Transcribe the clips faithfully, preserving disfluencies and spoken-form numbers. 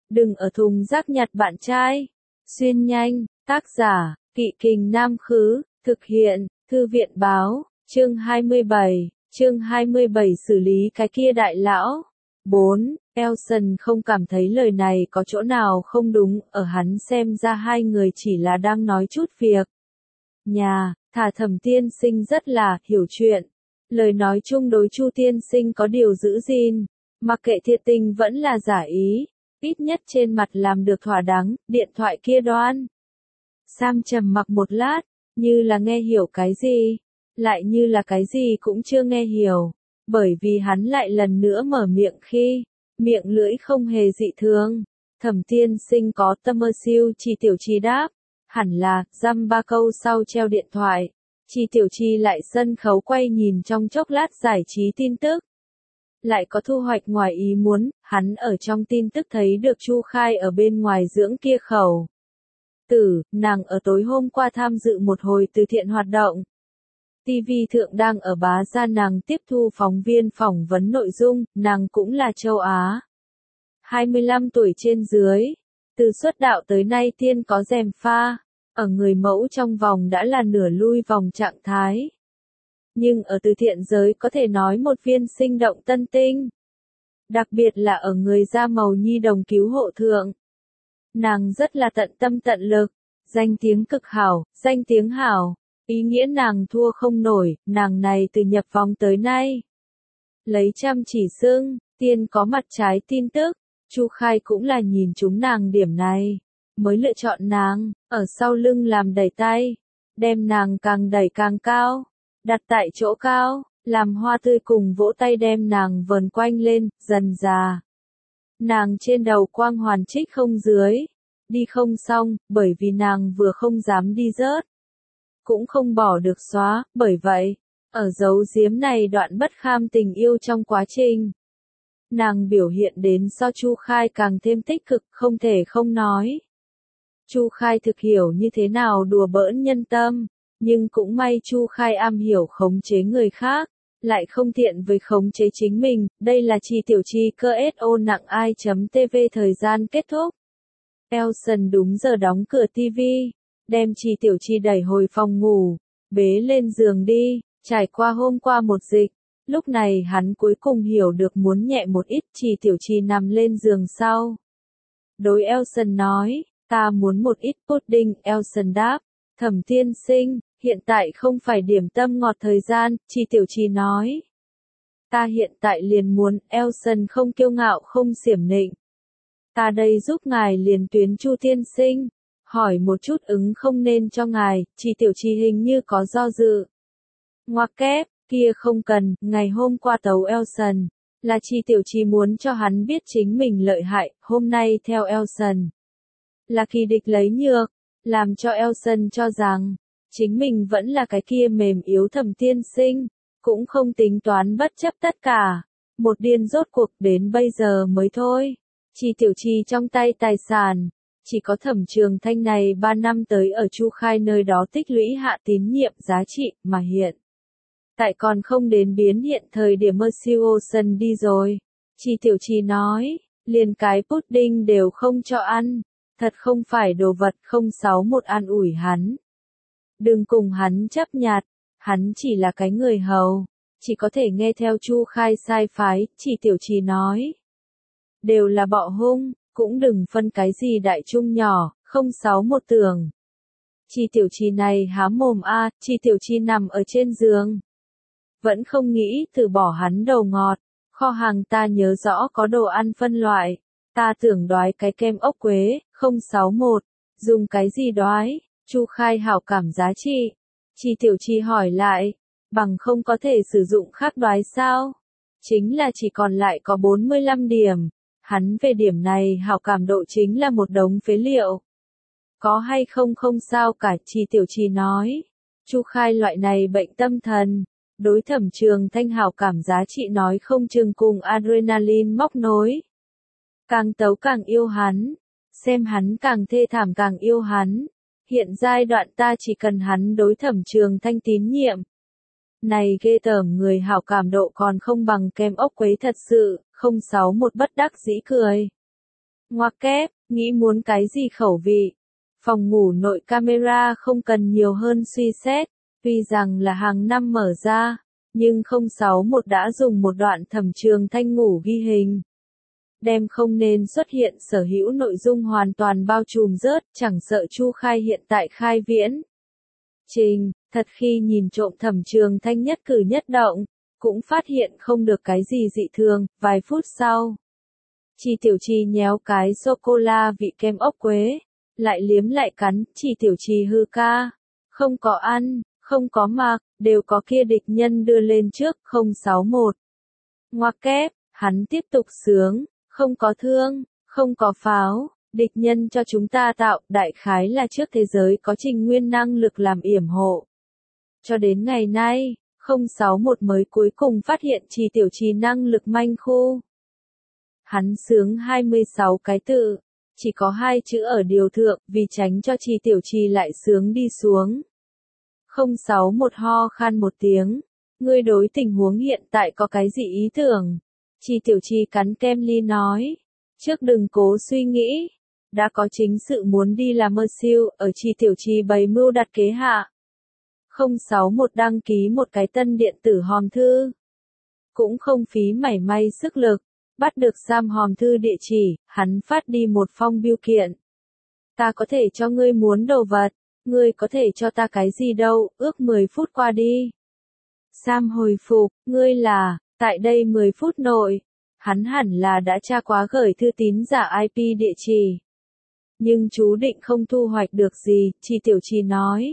Đừng ở thùng rác nhặt bạn trai. Xuyên nhanh, tác giả, Kỵ Kình Nam Khứ, thực hiện, Thư viện Báo, chương hai mươi bảy, chương hai mươi bảy xử lý cái kia đại lão. bốn. Elson không cảm thấy lời này có chỗ nào không đúng, ở hắn xem ra hai người chỉ là đang nói chút việc nhà, thả Thẩm tiên sinh rất là hiểu chuyện. Lời nói chung đối Chu tiên sinh có điều giữ gìn, mặc kệ thiệt tình vẫn là giả ý, ít nhất trên mặt làm được thỏa đáng, điện thoại kia đoan. Sam trầm mặc một lát, như là nghe hiểu cái gì, lại như là cái gì cũng chưa nghe hiểu, bởi vì hắn lại lần nữa mở miệng khi, miệng lưỡi không hề dị thường. Thẩm tiên sinh có tâm mơ siêu, Chi Tiểu Chi đáp, hẳn là, dăm ba câu sau treo điện thoại. Chi Tiểu Chi lại sân khấu quay nhìn trong chốc lát giải trí tin tức. Lại có thu hoạch ngoài ý muốn, hắn ở trong tin tức thấy được Chu Khai ở bên ngoài dưỡng kia khẩu tử, nàng ở tối hôm qua tham dự một hồi từ thiện hoạt động. ti vi thượng đang ở bá ra nàng tiếp thu phóng viên phỏng vấn nội dung, nàng cũng là châu Á. hai mươi lăm tuổi trên dưới, từ xuất đạo tới nay tiên có rèm pha, ở người mẫu trong vòng đã là nửa lui vòng trạng thái. Nhưng ở từ thiện giới có thể nói một viên sinh động tân tinh. Đặc biệt là ở người da màu nhi đồng cứu hộ thượng. Nàng rất là tận tâm tận lực, danh tiếng cực hảo, danh tiếng hảo, ý nghĩa nàng thua không nổi, nàng này từ nhập vòng tới nay. Lấy chăm chỉ xưng, tiên có mặt trái tin tức, Chu Khai cũng là nhìn chúng nàng điểm này, mới lựa chọn nàng, ở sau lưng làm đẩy tay, đem nàng càng đẩy càng cao, đặt tại chỗ cao, làm hoa tươi cùng vỗ tay đem nàng vờn quanh lên, dần già. Nàng trên đầu quang hoàn trích không dưới, đi không xong, bởi vì nàng vừa không dám đi rớt, cũng không bỏ được xóa, bởi vậy, ở dấu giếm này đoạn bất kham tình yêu trong quá trình. Nàng biểu hiện đến so Chu Khai càng thêm tích cực, không thể không nói. Chu Khai thực hiểu như thế nào đùa bỡn nhân tâm, nhưng cũng may Chu Khai am hiểu khống chế người khác, lại không thiện với khống chế chính mình, đây là Chi Tiểu Chi cơ ét o nặng i.tv thời gian kết thúc. Elson đúng giờ đóng cửa ti vi, đem Chi Tiểu Chi đẩy hồi phòng ngủ, bế lên giường đi, trải qua hôm qua một dịch, lúc này hắn cuối cùng hiểu được muốn nhẹ một ít. Chi Tiểu Chi nằm lên giường sau. Đối Elson nói, ta muốn một ít pudding, Elson đáp, Thẩm tiên sinh, hiện tại không phải điểm tâm ngọt thời gian, Chi Tiểu Chi nói. Ta hiện tại liền muốn, Elson không kiêu ngạo không xiểm nịnh. Ta đây giúp ngài liền tuyến Chu tiên sinh, hỏi một chút ứng không nên cho ngài, Chi Tiểu Chi hình như có do dự. Ngoặc kép, kia không cần, ngày hôm qua tấu Elson, là Chi Tiểu Chi muốn cho hắn biết chính mình lợi hại, hôm nay theo Elson. Là kỳ địch lấy nhược, làm cho Elson cho rằng, chính mình vẫn là cái kia mềm yếu Thẩm tiên sinh, cũng không tính toán bất chấp tất cả, một điên rốt cuộc đến bây giờ mới thôi. Chi Tiểu Chi trong tay tài sản, chỉ có Thẩm Trường Thanh này ba năm tới ở Chu Khai nơi đó tích lũy hạ tín nhiệm giá trị, mà hiện tại còn không đến biến hiện thời điểm Mercy Ocean đi rồi. Chi Tiểu Chi nói, liền cái pudding đều không cho ăn, thật không phải đồ vật. Không sáu một an ủi hắn. Đừng cùng hắn chấp nhặt, hắn chỉ là cái người hầu, chỉ có thể nghe theo Chu Khai sai phái. Chi Tiểu Chi nói, đều là bọ hung, cũng đừng phân cái gì đại trung nhỏ. Không sáu một tưởng, Chi Tiểu Chi này há mồm a. À, Chi Tiểu Chi nằm ở trên giường, vẫn không nghĩ từ bỏ hắn đầu ngọt. Kho hàng ta nhớ rõ có đồ ăn phân loại, ta tưởng đoái cái kem ốc quế. Không sáu một, dùng cái gì đoái? Chu Khai hảo cảm giá trị. Chi Tiểu Chi hỏi lại, bằng không có thể sử dụng khác đoái sao? Chính là chỉ còn lại có bốn mươi lăm điểm. Hắn về điểm này hảo cảm độ chính là một đống phế liệu. Có hay không không sao cả. Chi Tiểu Chi nói. Chu Khai loại này bệnh tâm thần, đối Thẩm Trường Thanh hảo cảm giá trị nói không chừng cùng adrenaline móc nối. Càng tấu càng yêu hắn, xem hắn càng thê thảm càng yêu hắn. Hiện giai đoạn ta chỉ cần hắn đối Thẩm Trường Thanh tín nhiệm. Này ghê tởm người hảo cảm độ còn không bằng kem ốc quế thật sự. Không sáu một bất đắc dĩ cười. Ngoặc kép, nghĩ muốn cái gì khẩu vị. Phòng ngủ nội camera không cần nhiều hơn suy xét, tuy rằng là hàng năm mở ra, nhưng không sáu một đã dùng một đoạn Thẩm Trường Thanh ngủ ghi hình. Đem không nên xuất hiện sở hữu nội dung hoàn toàn bao trùm rớt, chẳng sợ Chu Khai hiện tại khai viễn. Trình, thật khi nhìn trộm Thẩm Trường Thanh nhất cử nhất động, cũng phát hiện không được cái gì dị thường, vài phút sau. Chi Tiểu Chi nhéo cái sô-cô-la vị kem ốc quế, lại liếm lại cắn, Chi Tiểu Chi hư ca. Không có ăn, không có mặc, đều có kia địch nhân đưa lên trước, không sáu một. Ngoặc kép, hắn tiếp tục sướng, không có thương, không có pháo, địch nhân cho chúng ta tạo, đại khái là trước thế giới có trình nguyên năng lực làm yểm hộ. Cho đến ngày nay, không sáu một mới cuối cùng phát hiện Chi Tiểu Chi năng lực manh khu. Hắn sướng hai mươi sáu cái tự, chỉ có hai chữ ở điều thượng, vì tránh cho Chi Tiểu Chi lại sướng đi xuống. không sáu một ho khan một tiếng, ngươi đối tình huống hiện tại có cái gì ý tưởng? Chi Tiểu Chi cắn kem ly nói, trước đừng cố suy nghĩ, đã có chính sự muốn đi làm mơ siêu, ở Chi Tiểu Chi bày mưu đặt kế hạ. không sáu một đăng ký một cái tân điện tử hòm thư. Cũng không phí mảy may sức lực, bắt được Sam hòm thư địa chỉ, hắn phát đi một phong bưu kiện. Ta có thể cho ngươi muốn đồ vật, ngươi có thể cho ta cái gì đâu, ước mười phút qua đi. Sam hồi phục, ngươi là, tại đây mười phút nội, hắn hẳn là đã tra quá gửi thư tín giả i pê địa chỉ. Nhưng chú định không thu hoạch được gì, Chi Tiểu Chi nói.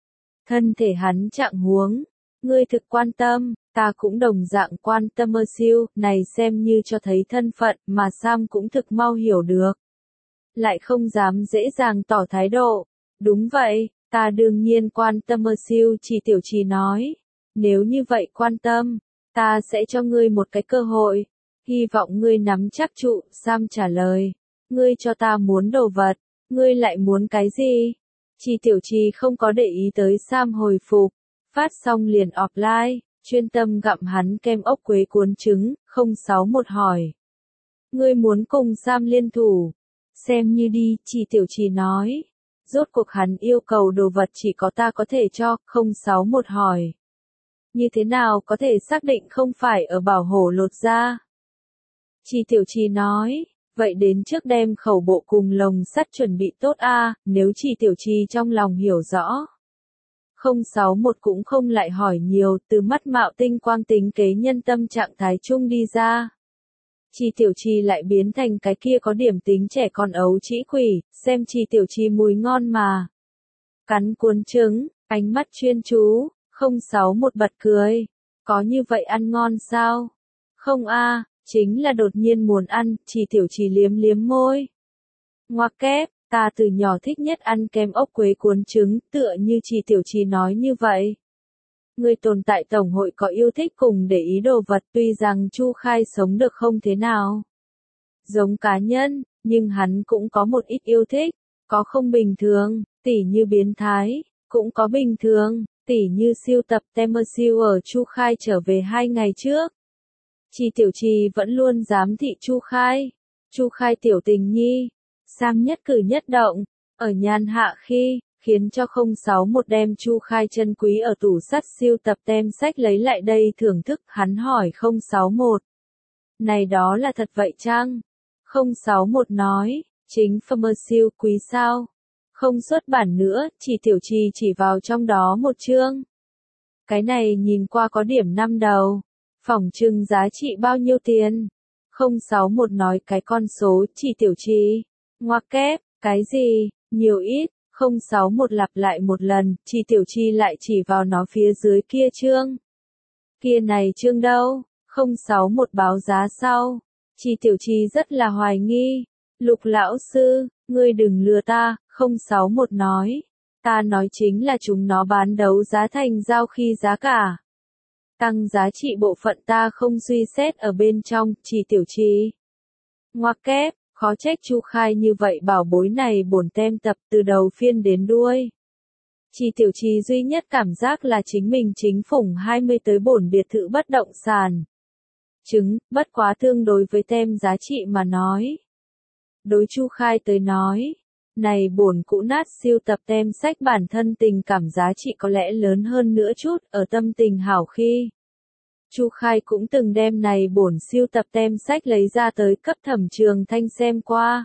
Thân thể hắn trạng huống, ngươi thực quan tâm, ta cũng đồng dạng quan tâm mơ siêu, này xem như cho thấy thân phận mà Sam cũng thực mau hiểu được. Lại không dám dễ dàng tỏ thái độ. Đúng vậy, ta đương nhiên quan tâm mơ siêu, Chi Tiểu Chi nói. Nếu như vậy quan tâm, ta sẽ cho ngươi một cái cơ hội. Hy vọng ngươi nắm chắc trụ, Sam trả lời. Ngươi cho ta muốn đồ vật, ngươi lại muốn cái gì? Chi Tiểu Chi không có để ý tới Sam hồi phục. Phát xong liền offline, chuyên tâm gặm hắn kem ốc quế cuốn trứng, không sáu một hỏi. Ngươi muốn cùng Sam liên thủ? Xem như đi, Chi Tiểu Chi nói. Rốt cuộc hắn yêu cầu đồ vật chỉ có ta có thể cho, không sáu một hỏi. Như thế nào có thể xác định không phải ở bảo hổ lột ra? Chi Tiểu Chi nói, vậy đến trước đem khẩu bộ cùng lồng sắt chuẩn bị tốt a, nếu Chi Tiểu Chi trong lòng hiểu rõ. không sáu một cũng không lại hỏi nhiều, từ mắt mạo tinh quang tính kế nhân tâm trạng thái chung đi ra. Chi Tiểu Chi lại biến thành cái kia có điểm tính trẻ con ấu trĩ quỷ, xem Chi Tiểu Chi mùi ngon mà. Cắn cuốn trứng, ánh mắt chuyên chú, không sáu một bật cười. Có như vậy ăn ngon sao? Không a, chính là đột nhiên muốn ăn, Chi Tiểu Chi liếm liếm môi. Ngoặc kép, ta từ nhỏ thích nhất ăn kem ốc quế cuốn trứng, tựa như Chi Tiểu Chi nói như vậy. Người tồn tại tổng hội có yêu thích cùng để ý đồ vật, tuy rằng Chu Khai sống được không thế nào giống cá nhân, nhưng hắn cũng có một ít yêu thích, có không bình thường, tỉ như biến thái, cũng có bình thường, tỉ như siêu tập Temer siêu ở Chu Khai trở về hai ngày trước. Chi Tiểu Chi vẫn luôn giám thị Chu Khai, Chu Khai tiểu tình nhi, Sam nhất cử nhất động, ở nhàn hạ khi, khiến cho không sáu một đem Chu Khai chân quý ở tủ sắt siêu tập tem sách lấy lại đây thưởng thức, hắn hỏi không sáu một. Này đó là thật vậy chăng? không sáu một nói, chính phẩm siêu quý sao? Không xuất bản nữa, Chi Tiểu Chi chỉ vào trong đó một chương. Cái này nhìn qua có điểm năm đầu, phỏng chừng giá trị bao nhiêu tiền? không sáu một nói cái con số, Chi Tiểu Chi. Ngoặc kép, cái gì, nhiều ít? không sáu một lặp lại một lần, Chi Tiểu Chi lại chỉ vào nó phía dưới kia chương. Kia này chương đâu? không sáu một báo giá sau. Chi Tiểu Chi rất là hoài nghi. Lục lão sư, ngươi đừng lừa ta, không sáu một nói. Ta nói chính là chúng nó bán đấu giá thành giao khi giá cả. Tăng giá trị bộ phận ta không suy xét ở bên trong, Chi Tiểu Chi. Ngoặc kép. Khó trách Chu Khai như vậy bảo bối này bổn tem tập từ đầu phiên đến đuôi. Chi Tiểu Chi duy nhất cảm giác là chính mình chính phủng hai mươi tới bổn biệt thự bất động sản. Chứng, bất quá tương đối với tem giá trị mà nói. Đối Chu Khai tới nói, này bổn cũ nát siêu tập tem sách bản thân tình cảm giá trị có lẽ lớn hơn nữa chút, ở tâm tình hảo khi. Chu Khai cũng từng đem này bổn siêu tập tem sách lấy ra tới cấp Thẩm Trường Thanh xem qua.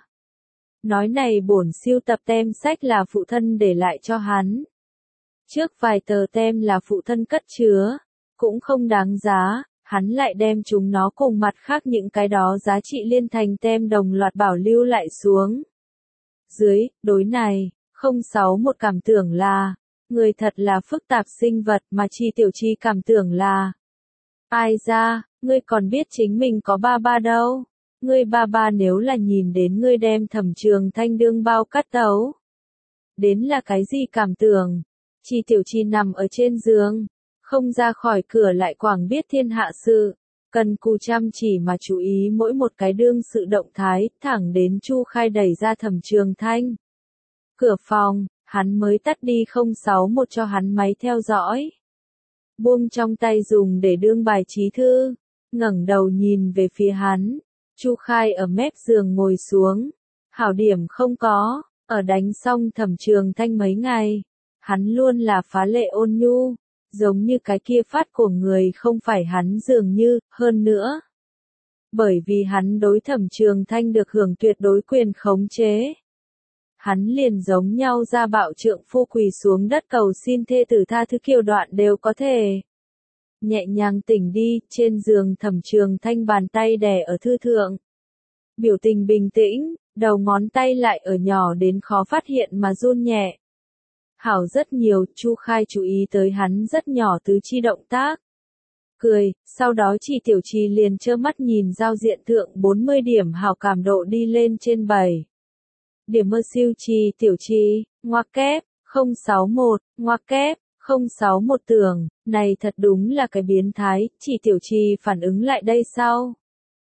Nói này bổn siêu tập tem sách là phụ thân để lại cho hắn. Trước vài tờ tem là phụ thân cất chứa, cũng không đáng giá, hắn lại đem chúng nó cùng mặt khác những cái đó giá trị liên thành tem đồng loạt bảo lưu lại xuống. Dưới, đối này, không sáu một cảm tưởng là, người thật là phức tạp sinh vật mà Chi Tiểu Chi cảm tưởng là. Ai ra, ngươi còn biết chính mình có ba ba đâu. Ngươi ba ba nếu là nhìn đến ngươi đem Thẩm Trường Thanh đương bao cắt tấu. Đến là cái gì cảm tưởng? Chi Tiểu Chi nằm ở trên giường, không ra khỏi cửa lại quảng biết thiên hạ sự, cần cù chăm chỉ mà chú ý mỗi một cái đương sự động thái, thẳng đến Chu Khai đẩy ra Thẩm Trường Thanh. Cửa phòng, hắn mới tắt đi không sáu một cho hắn máy theo dõi. Buông trong tay dùng để đương bài trí thư, ngẩng đầu nhìn về phía hắn. Chu Khai ở mép giường ngồi xuống, hảo điểm không có, ở đánh xong Thẩm Trường Thanh mấy ngày, hắn luôn là phá lệ ôn nhu, giống như cái kia phát của người không phải hắn dường như, hơn nữa. Bởi vì hắn đối Thẩm Trường Thanh được hưởng tuyệt đối quyền khống chế. Hắn liền giống nhau ra bạo trượng phu quỳ xuống đất cầu xin thê tử tha thứ kiều đoạn đều có thể. Nhẹ nhàng tỉnh đi, trên giường Thẩm Trường Thanh bàn tay đè ở thư thượng. Biểu tình bình tĩnh, đầu ngón tay lại ở nhỏ đến khó phát hiện mà run nhẹ. Hảo rất nhiều, Chu Khai chú ý tới hắn rất nhỏ tứ chi động tác. Cười, sau đó Chi Tiểu Chi liền trơ mắt nhìn giao diện thượng bốn mươi điểm hảo cảm độ đi lên trên bảy. Điểm mơ siêu Chi Tiểu Chi, ngoặc kép, không sáu một, ngoặc kép, không sáu một tưởng, này thật đúng là cái biến thái, Chi Tiểu Chi phản ứng lại đây sau.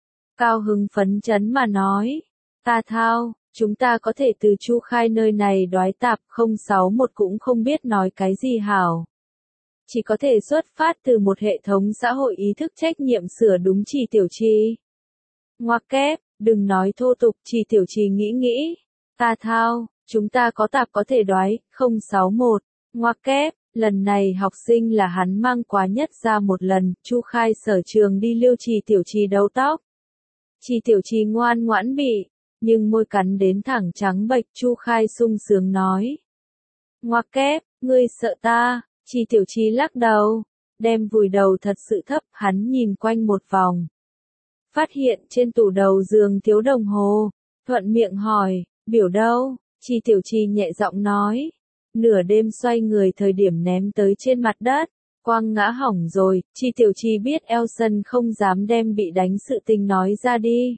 Cao hứng phấn chấn mà nói, ta thao, chúng ta có thể từ Chu Khai nơi này đoái tạp không sáu một cũng không biết nói cái gì hảo. Chỉ có thể xuất phát từ một hệ thống xã hội ý thức trách nhiệm sửa đúng Chi Tiểu Chi. Ngoặc kép, đừng nói thô tục, Chi Tiểu Chi nghĩ nghĩ, ta thao, chúng ta có tạp có thể đoái, không sáu một, ngoặc kép. Lần này học sinh là hắn mang quá nhất ra một lần, Chu Khai sở trường đi lưu Chi Tiểu Chi đấu tóc. Chi Tiểu Chi ngoan ngoãn bị, nhưng môi cắn đến thẳng trắng bệch, Chu Khai sung sướng nói. Ngoặc kép, ngươi sợ ta, Chi Tiểu Chi lắc đầu, đem vùi đầu thật sự thấp, hắn nhìn quanh một vòng. Phát hiện trên tủ đầu giường thiếu đồng hồ, thuận miệng hỏi, biểu đâu, Chi Tiểu Chi nhẹ giọng nói. Nửa đêm xoay người thời điểm ném tới trên mặt đất, quang ngã hỏng rồi, Chi Tiểu Chi biết Elson không dám đem bị đánh sự tình nói ra đi.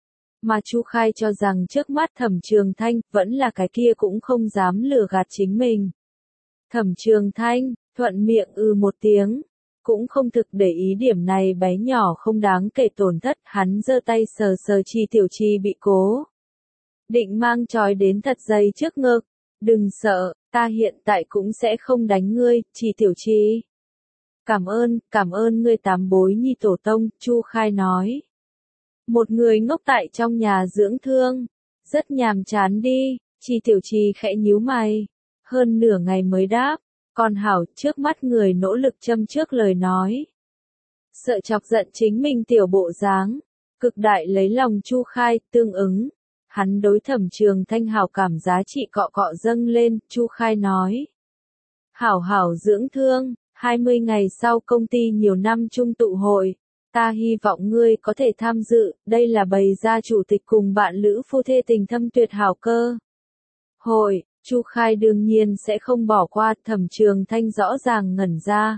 Mà Chu Khai cho rằng trước mắt Thẩm Trường Thanh, vẫn là cái kia cũng không dám lừa gạt chính mình. Thẩm Trường Thanh, thuận miệng ư một tiếng, cũng không thực để ý điểm này bé nhỏ không đáng kể tổn thất, hắn giơ tay sờ sờ Chi Tiểu Chi bị cố. Định mang trói đến thật dày trước ngực, đừng sợ, ta hiện tại cũng sẽ không đánh ngươi, Chi Tiểu Chi. Cảm ơn, cảm ơn ngươi tám bối nhi tổ tông, Chu Khai nói. Một người ngốc tại trong nhà dưỡng thương, rất nhàm chán đi, Chi Tiểu Chi khẽ nhíu mày, hơn nửa ngày mới đáp, còn hảo, trước mắt người nỗ lực châm trước lời nói. Sợ chọc giận chính mình tiểu bộ dáng, cực đại lấy lòng Chu Khai, tương ứng. Hắn đối Thẩm Trường Thanh hảo cảm giá trị cọ cọ dâng lên, Chu Khai nói. Hảo hảo dưỡng thương, hai mươi ngày sau công ty nhiều năm chung tụ hội, ta hy vọng ngươi có thể tham dự, đây là bày ra chủ tịch cùng bạn lữ phu thê tình thâm tuyệt hảo cơ. Hội, Chu Khai đương nhiên sẽ không bỏ qua, Thẩm Trường Thanh rõ ràng ngẩn ra.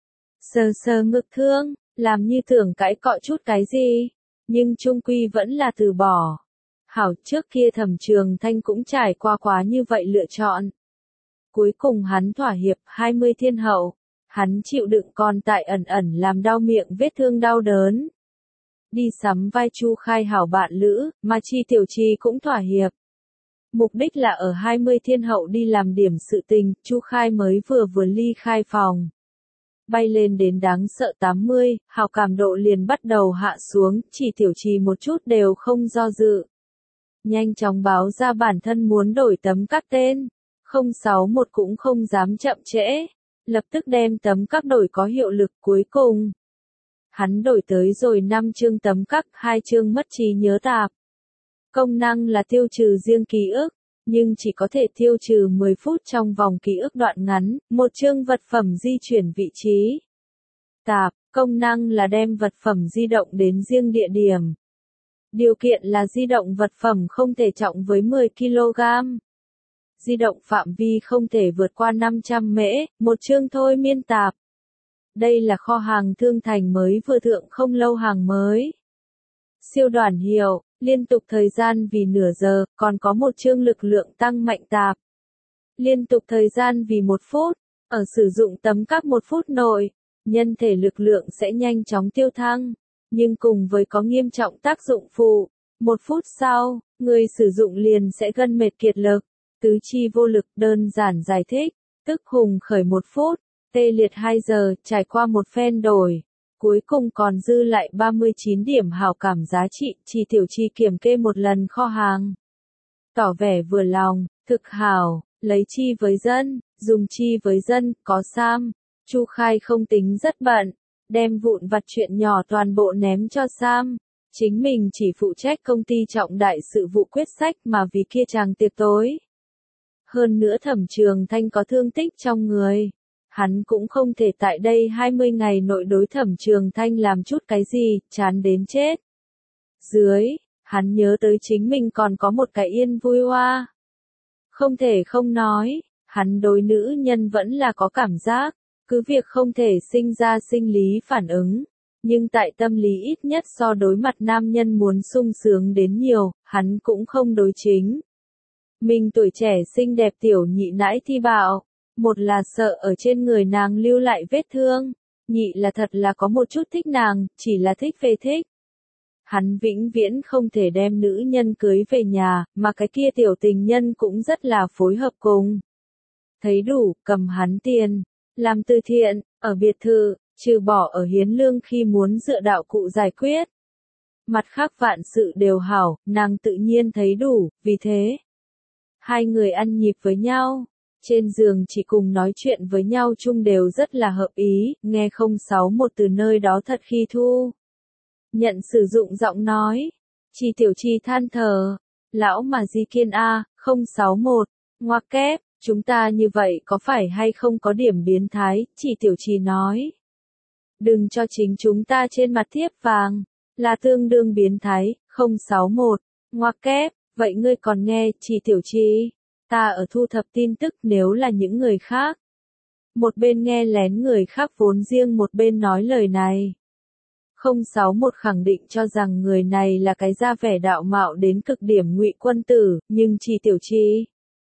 Sờ sờ ngực thương, làm như tưởng cãi cọ chút cái gì, nhưng chung quy vẫn là từ bỏ. Hảo, trước kia Thẩm Trường Thanh cũng trải qua quá như vậy lựa chọn. Cuối cùng hắn thỏa hiệp hai mươi thiên hậu, hắn chịu đựng còn tại ẩn ẩn làm đau miệng vết thương đau đớn. Đi sắm vai Chu Khai hảo bạn lữ, mà Chi Tiểu Chi cũng thỏa hiệp. Mục đích là ở hai mươi thiên hậu đi làm điểm sự tình, Chu Khai mới vừa vừa ly khai phòng. Bay lên đến đáng sợ tám mươi, hảo cảm độ liền bắt đầu hạ xuống, Chi Tiểu Chi một chút đều không do dự. nhanh chóng báo ra bản thân muốn đổi tấm các tên. không sáu một cũng không dám chậm trễ, lập tức đem tấm các đổi có hiệu lực cuối cùng. Hắn đổi tới rồi năm chương tấm các, hai chương mất trí nhớ tạp. Công năng là tiêu trừ riêng ký ức, nhưng chỉ có thể tiêu trừ mười phút trong vòng ký ức đoạn ngắn, một chương vật phẩm di chuyển vị trí. Tạp, công năng là đem vật phẩm di động đến riêng địa điểm. Điều kiện là di động vật phẩm không thể trọng với mười ki lô gam. Di động phạm vi không thể vượt qua năm trăm mễ, một chương thôi miên tạp. Đây là kho hàng Thương Thành mới vừa thượng không lâu hàng mới. Siêu đoàn hiệu, liên tục thời gian vì nửa giờ, còn có một chương lực lượng tăng mạnh tạp. Liên tục thời gian vì một phút, ở sử dụng tấm các một phút nội, nhân thể lực lượng sẽ nhanh chóng tiêu thăng, nhưng cùng với có nghiêm trọng tác dụng phụ. Một phút sau, người sử dụng liền sẽ gân mệt kiệt lực, tứ chi vô lực. Đơn giản giải thích, tức hùng khởi một phút, tê liệt hai giờ, trải qua một phen đổi. Cuối cùng còn dư lại ba mươi chín điểm hảo cảm giá trị, Chi Tiểu Chi kiểm kê một lần kho hàng. Tỏ vẻ vừa lòng, thực hảo, lấy chi với dân, dùng chi với dân, có Sam. Chu Khai không tính rất bận, đem vụn vặt chuyện nhỏ toàn bộ ném cho Sam. Chính mình chỉ phụ trách công ty trọng đại sự vụ quyết sách mà vì kia chàng tiệc tối. Hơn nữa Thẩm Trường Thanh có thương tích trong người. Hắn cũng không thể tại đây hai mươi ngày nội đối Thẩm Trường Thanh làm chút cái gì, chán đến chết. Dưới, hắn nhớ tới chính mình còn có một cái yên vui hoa. Không thể không nói, hắn đối nữ nhân vẫn là có cảm giác, cứ việc không thể sinh ra sinh lý phản ứng. Nhưng tại tâm lý ít nhất so đối mặt nam nhân muốn sung sướng đến nhiều, hắn cũng không đối chính. Mình tuổi trẻ xinh đẹp tiểu nhị nãi thi bạo. Một là sợ ở trên người nàng lưu lại vết thương, nhị là thật là có một chút thích nàng, chỉ là thích về thích. Hắn vĩnh viễn không thể đem nữ nhân cưới về nhà, mà cái kia tiểu tình nhân cũng rất là phối hợp cùng. Thấy đủ, cầm hắn tiền, làm từ thiện, ở biệt thự, trừ bỏ ở hiến lương khi muốn dựa đạo cụ giải quyết. Mặt khác vạn sự đều hảo, nàng tự nhiên thấy đủ, vì thế. Hai người ăn nhịp với nhau. Trên giường chỉ cùng nói chuyện với nhau chung đều rất là hợp ý, nghe không sáu một từ nơi đó thật khi thu. Nhận sử dụng giọng nói. Chi Tiểu Chi than thở. Lão mà di kiên a, không sáu một. Ngoặc kép, chúng ta như vậy có phải hay không có điểm biến thái, Chi Tiểu Chi nói. Đừng cho chính chúng ta trên mặt thiếp vàng. Là tương đương biến thái, không sáu một. Ngoặc kép, vậy ngươi còn nghe, Chi Tiểu Chi. Ta ở thu thập tin tức nếu là những người khác. Một bên nghe lén người khác vốn riêng một bên nói lời này. không sáu một khẳng định cho rằng người này là cái ra vẻ đạo mạo đến cực điểm ngụy quân tử, nhưng Chi Tiểu Chi.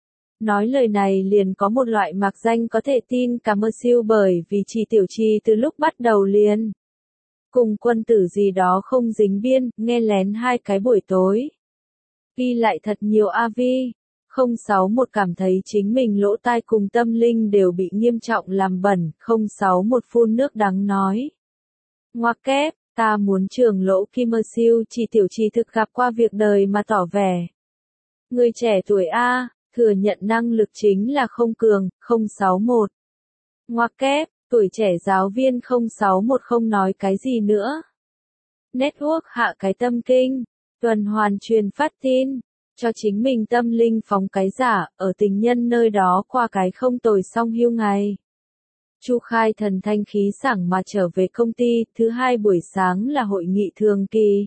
Nói lời này liền có một loại mạc danh có thể tin cả mơ siêu bởi vì Chi Tiểu Chi từ lúc bắt đầu liền. Cùng quân tử gì đó không dính biên, nghe lén hai cái buổi tối. Ghi lại thật nhiều a vê. không sáu một cảm thấy chính mình lỗ tai cùng tâm linh đều bị nghiêm trọng làm bẩn, không sáu một phun nước đắng nói. Ngoặc kép, ta muốn trường lỗ Kim Mơ Siêu, Chi Tiểu Chi thực gặp qua việc đời mà tỏ vẻ. Người trẻ tuổi A, thừa nhận năng lực chính là không cường, không sáu một. Ngoặc kép, tuổi trẻ giáo viên không sáu một không nói cái gì nữa. Network hạ cái tâm kinh, tuần hoàn truyền phát tin. Cho chính mình tâm linh phóng cái giả, ở tình nhân nơi đó qua cái không tồi xong hưu ngày. Chu Khai thần thanh khí sảng mà trở về công ty, thứ hai buổi sáng là hội nghị thường kỳ.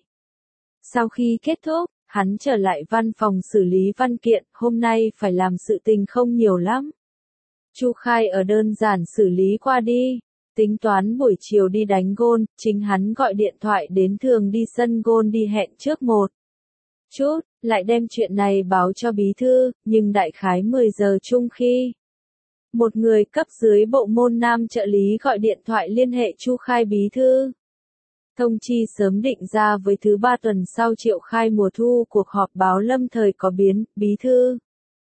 Sau khi kết thúc, hắn trở lại văn phòng xử lý văn kiện, hôm nay phải làm sự tình không nhiều lắm. Chu Khai ở đơn giản xử lý qua đi, tính toán buổi chiều đi đánh gôn, chính hắn gọi điện thoại đến thường đi sân gôn đi hẹn trước một chút, lại đem chuyện này báo cho bí thư, nhưng đại khái mười giờ chung khi. Một người cấp dưới bộ môn nam trợ lý gọi điện thoại liên hệ Chu Khai bí thư. Thông chi sớm định ra với thứ ba tuần sau triệu khai mùa thu cuộc họp báo lâm thời có biến, bí thư.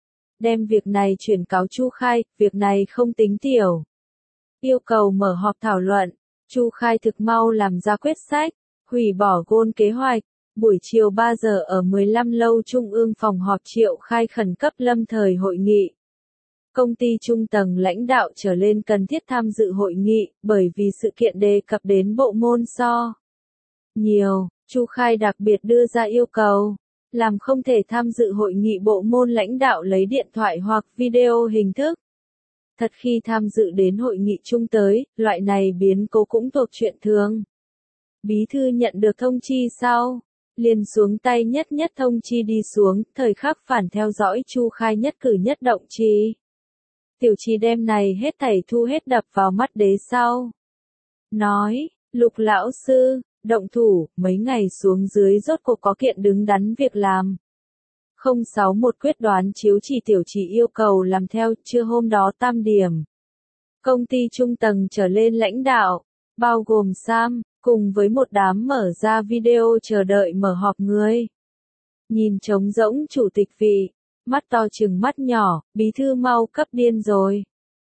Đem việc này chuyển cáo Chu Khai, việc này không tính tiểu. Yêu cầu mở họp thảo luận, Chu Khai thực mau làm ra quyết sách, hủy bỏ gôn kế hoạch. Buổi chiều ba giờ ở mười lăm lâu Trung ương phòng họp triệu khai khẩn cấp lâm thời hội nghị. Công ty trung tầng lãnh đạo trở lên cần thiết tham dự hội nghị, bởi vì sự kiện đề cập đến bộ môn so. Nhiều, Chu Khai đặc biệt đưa ra yêu cầu, làm không thể tham dự hội nghị bộ môn lãnh đạo lấy điện thoại hoặc video hình thức. Thật khi tham dự đến hội nghị chung tới, loại này biến cố cũng thuộc chuyện thường. Bí thư nhận được thông chi sau, liền xuống tay nhất nhất thông chi đi xuống, thời khắc phản theo dõi Chu Khai nhất cử nhất động chi. Tiểu Trì đem này hết thảy thu hết đập vào mắt đế sau. Nói, Lục lão sư, động thủ, mấy ngày xuống dưới rốt cuộc có kiện đứng đắn việc làm. không sáu một quyết đoán chiếu chỉ Tiểu Trì yêu cầu làm theo, trưa hôm đó tam điểm. Công ty trung tầng trở lên lãnh đạo, bao gồm Sam, cùng với một đám mở ra video chờ đợi mở họp người. Nhìn trống rỗng chủ tịch vị, mắt to chừng mắt nhỏ, bí thư mau cấp điên rồi.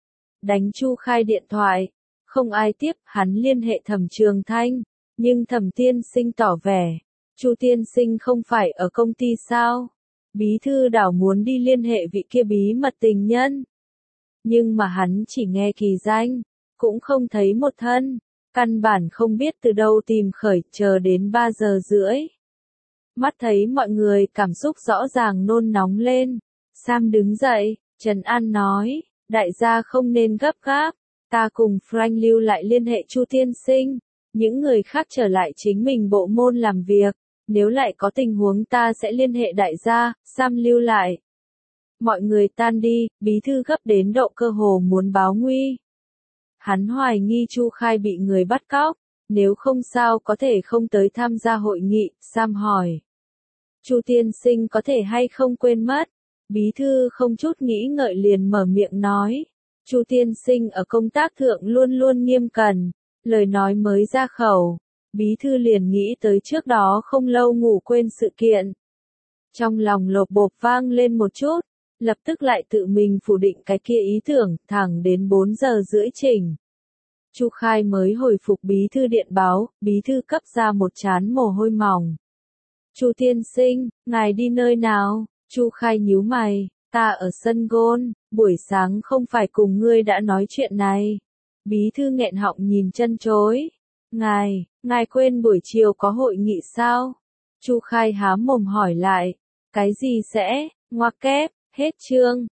Đánh Chu Khai điện thoại, không ai tiếp, hắn liên hệ Thẩm Trường Thanh, nhưng Thẩm tiên sinh tỏ vẻ, Chu tiên sinh không phải ở công ty sao? Bí thư đảo muốn đi liên hệ vị kia bí mật tình nhân. Nhưng mà hắn chỉ nghe kỳ danh, cũng không thấy một thân, căn bản không biết từ đâu tìm khởi, chờ đến ba giờ rưỡi. Mắt thấy mọi người cảm xúc rõ ràng nôn nóng lên, Sam đứng dậy, trấn an nói, đại gia không nên gấp gáp, ta cùng Frank lưu lại liên hệ Chu tiên sinh, những người khác trở lại chính mình bộ môn làm việc, nếu lại có tình huống ta sẽ liên hệ đại gia, Sam lưu lại. Mọi người tan đi, bí thư gấp đến độ cơ hồ muốn báo nguy. Hắn hoài nghi Chu Khai bị người bắt cóc, nếu không sao có thể không tới tham gia hội nghị, Sam hỏi. Chu tiên sinh có thể hay không quên mất? Bí thư không chút nghĩ ngợi liền mở miệng nói. Chu tiên sinh ở công tác thượng luôn luôn nghiêm cẩn, lời nói mới ra khẩu. Bí thư liền nghĩ tới trước đó không lâu ngủ quên sự kiện. Trong lòng lộp bộp vang lên một chút, lập tức lại tự mình phủ định cái kia ý tưởng, thẳng đến bốn giờ rưỡi chỉnh. Chu Khai mới hồi phục bí thư điện báo, bí thư cấp ra một trán mồ hôi mỏng. Chu tiên sinh, ngài đi nơi nào? Chu Khai nhíu mày, ta ở sân gôn, buổi sáng không phải cùng ngươi đã nói chuyện này. Bí thư nghẹn họng nhìn chân chối. Ngài, ngài quên buổi chiều có hội nghị sao? Chu Khai há mồm hỏi lại. Cái gì sẽ, ngoặc kép, hết chương.